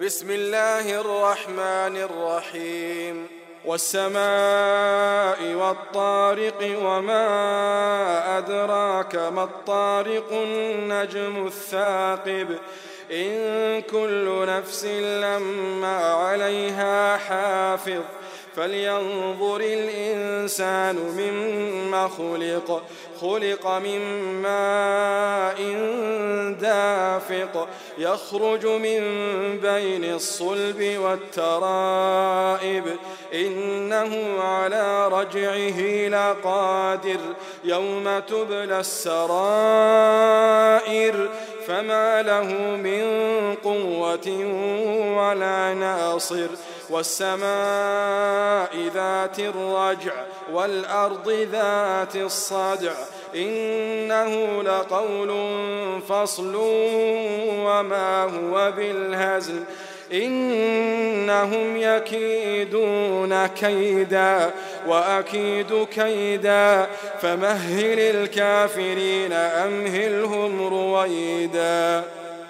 بسم الله الرحمن الرحيم والسماء والطارق وما أدراك ما الطارق النجم الثاقب إن كل نفس لما عليها حافظ فلينظر الإنسان مما خلق من ماء دافق يخرج من بين الصلب والترائب إنه على رجعه لقادر يوم تبلى السرائر فما له من قوة ولا ناصر والسماء ذات الرجع والأرض ذات الصدع إنه لقول فصل وما هو بالهزل إنهم يكيدون كيدا وأكيد كيدا فمهل الكافرين أمهلهم رويدا.